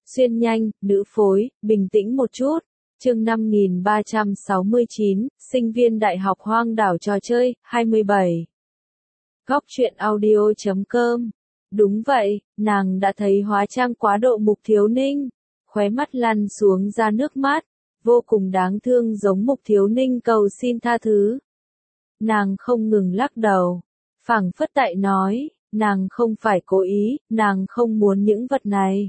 Xuyên nhanh, nữ phối, bình tĩnh một chút. Chương 5369, sinh viên đại học hoang đảo trò chơi, 27. Góc truyện audio.com. Đúng vậy, nàng đã thấy hóa trang quá độ Mục Thiếu Ninh. Khóe mắt lăn xuống ra nước mắt, vô cùng đáng thương giống Mục Thiếu Ninh cầu xin tha thứ. Nàng không ngừng lắc đầu, phảng phất tại nói, nàng không phải cố ý, nàng không muốn những vật này.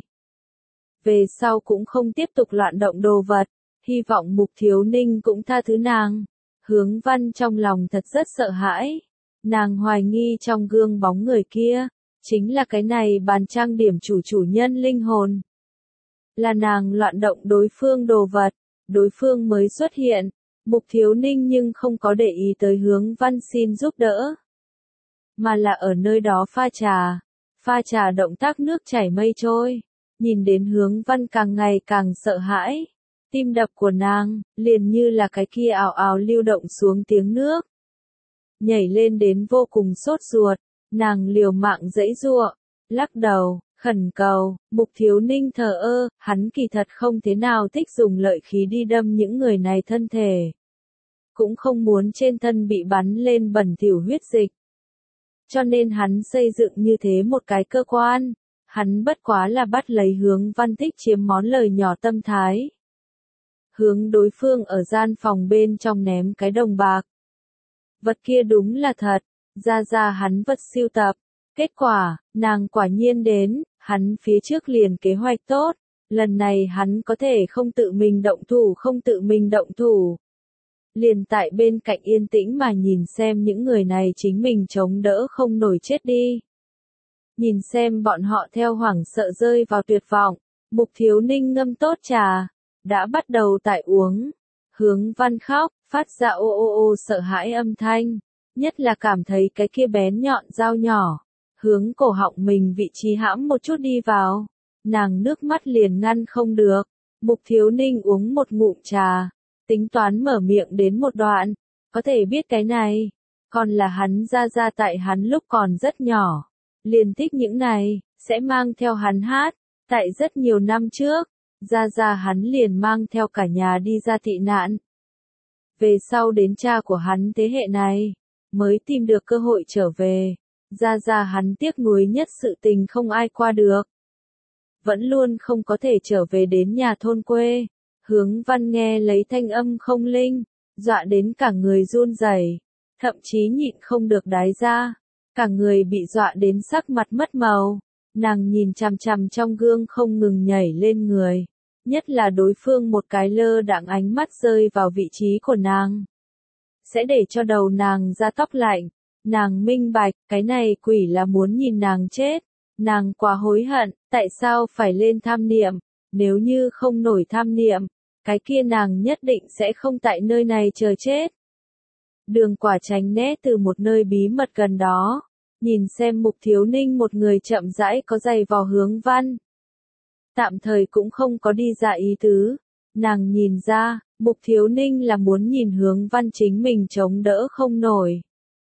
Về sau cũng không tiếp tục loạn động đồ vật, hy vọng Mục Thiếu Ninh cũng tha thứ nàng. Hướng Văn trong lòng thật rất sợ hãi, nàng hoài nghi trong gương bóng người kia, chính là cái này bàn trang điểm chủ nhân linh hồn. Là nàng loạn động đối phương đồ vật, đối phương mới xuất hiện, Mục Thiếu Ninh nhưng không có để ý tới Hướng Văn xin giúp đỡ. Mà là ở nơi đó pha trà động tác nước chảy mây trôi, nhìn đến Hướng Văn càng ngày càng sợ hãi. Tim đập của nàng, liền như là cái kia ào ào lưu động xuống tiếng nước. Nhảy lên đến vô cùng sốt ruột, nàng liều mạng giãy giụa, lắc đầu, khẩn cầu, Mục Thiếu Ninh thờ ơ, hắn kỳ thật không thế nào thích dùng lợi khí đi đâm những người này thân thể. Cũng không muốn trên thân bị bắn lên bẩn thỉu huyết dịch. Cho nên hắn xây dựng như thế một cái cơ quan, hắn bất quá là bắt lấy Hướng Văn thích chiếm món lời nhỏ tâm thái. Hướng đối phương ở gian phòng bên trong ném cái đồng bạc. Vật kia đúng là thật, ra hắn vật sưu tập. Kết quả, nàng quả nhiên đến, hắn phía trước liền kế hoạch tốt. Lần này hắn có thể không tự mình động thủ. Liền tại bên cạnh yên tĩnh mà nhìn xem những người này chính mình chống đỡ không nổi chết đi. Nhìn xem bọn họ theo hoảng sợ rơi vào tuyệt vọng, Mục Thiếu Ninh ngâm tốt trà, đã bắt đầu tại uống. Hướng Văn khóc, phát ra ô ô ô sợ hãi âm thanh, nhất là cảm thấy cái kia bén nhọn dao nhỏ, hướng cổ họng mình vị trí hãm một chút đi vào, nàng nước mắt liền ngăn không được. Mục Thiếu Ninh uống một ngụm trà, tính toán mở miệng đến một đoạn, có thể biết cái này, còn là hắn ra tại hắn lúc còn rất nhỏ, liền thích những này, sẽ mang theo hắn hát, tại rất nhiều năm trước, ra hắn liền mang theo cả nhà đi ra tị nạn. Về sau đến cha của hắn thế hệ này, mới tìm được cơ hội trở về, ra hắn tiếc nuối nhất sự tình không ai qua được. Vẫn luôn không có thể trở về đến nhà thôn quê. Hướng Văn nghe lấy thanh âm không linh, dọa đến cả người run rẩy, thậm chí nhịn không được đái ra, cả người bị dọa đến sắc mặt mất màu. Nàng nhìn chằm chằm trong gương không ngừng nhảy lên người, nhất là đối phương một cái lơ đãng ánh mắt rơi vào vị trí của nàng, sẽ để cho đầu nàng ra tóc lạnh. Nàng minh bạch, cái này quỷ là muốn nhìn nàng chết. Nàng quá hối hận, tại sao phải lên tham niệm, nếu như không nổi tham niệm, cái kia nàng nhất định sẽ không tại nơi này chờ chết. Đường Quả tránh né từ một nơi bí mật gần đó, nhìn xem Mục Thiếu Ninh một người chậm rãi có giày vò Hướng Văn. Tạm thời cũng không có đi ra ý tứ, nàng nhìn ra, Mục Thiếu Ninh là muốn nhìn Hướng Văn chính mình chống đỡ không nổi.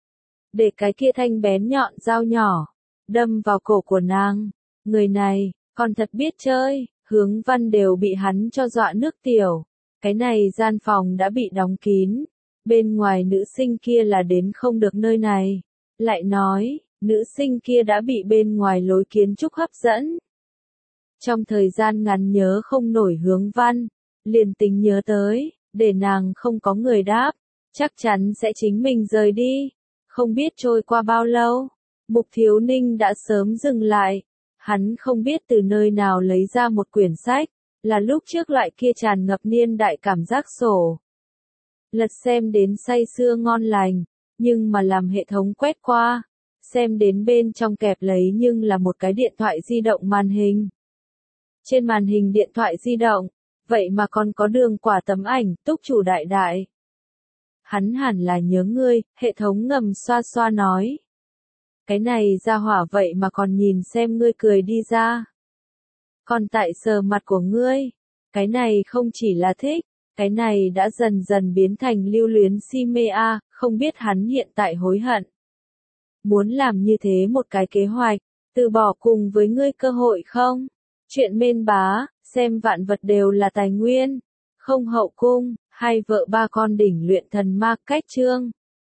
Để cái kia thanh bén nhọn dao nhỏ, đâm vào cổ của nàng, người này, còn thật biết chơi. Hướng Văn đều bị hắn cho dọa nước tiểu. Cái này gian phòng đã bị đóng kín. Bên ngoài nữ sinh kia là đến không được nơi này. Lại nói, nữ sinh kia đã bị bên ngoài lối kiến trúc hấp dẫn. Trong thời gian ngắn nhớ không nổi Hướng Văn, liền tính nhớ tới, để nàng không có người đáp, chắc chắn sẽ chính mình rời đi. Không biết trôi qua bao lâu, Mục Thiếu Ninh đã sớm dừng lại. Hắn không biết từ nơi nào lấy ra một quyển sách, là lúc trước loại kia tràn ngập niên đại cảm giác sổ. Lật xem đến say sưa ngon lành, nhưng mà làm hệ thống quét qua, xem đến bên trong kẹp lấy nhưng là một cái điện thoại di động màn hình. Trên màn hình điện thoại di động, vậy mà còn có Đường Quả tấm ảnh, túc chủ đại đại. Hắn hẳn là nhớ ngươi, hệ thống ngầm xoa xoa nói. Cái này ra hỏa vậy mà còn nhìn xem ngươi cười đi ra. Còn tại sờ mặt của ngươi, cái này không chỉ là thích, cái này đã dần dần biến thành lưu luyến si mê a, không biết hắn hiện tại hối hận. Muốn làm như thế một cái kế hoạch, từ bỏ cùng với ngươi cơ hội không? Chuyện mên bá, xem vạn vật đều là tài nguyên, không hậu cung, hai vợ ba con đỉnh luyện thần ma cách chương.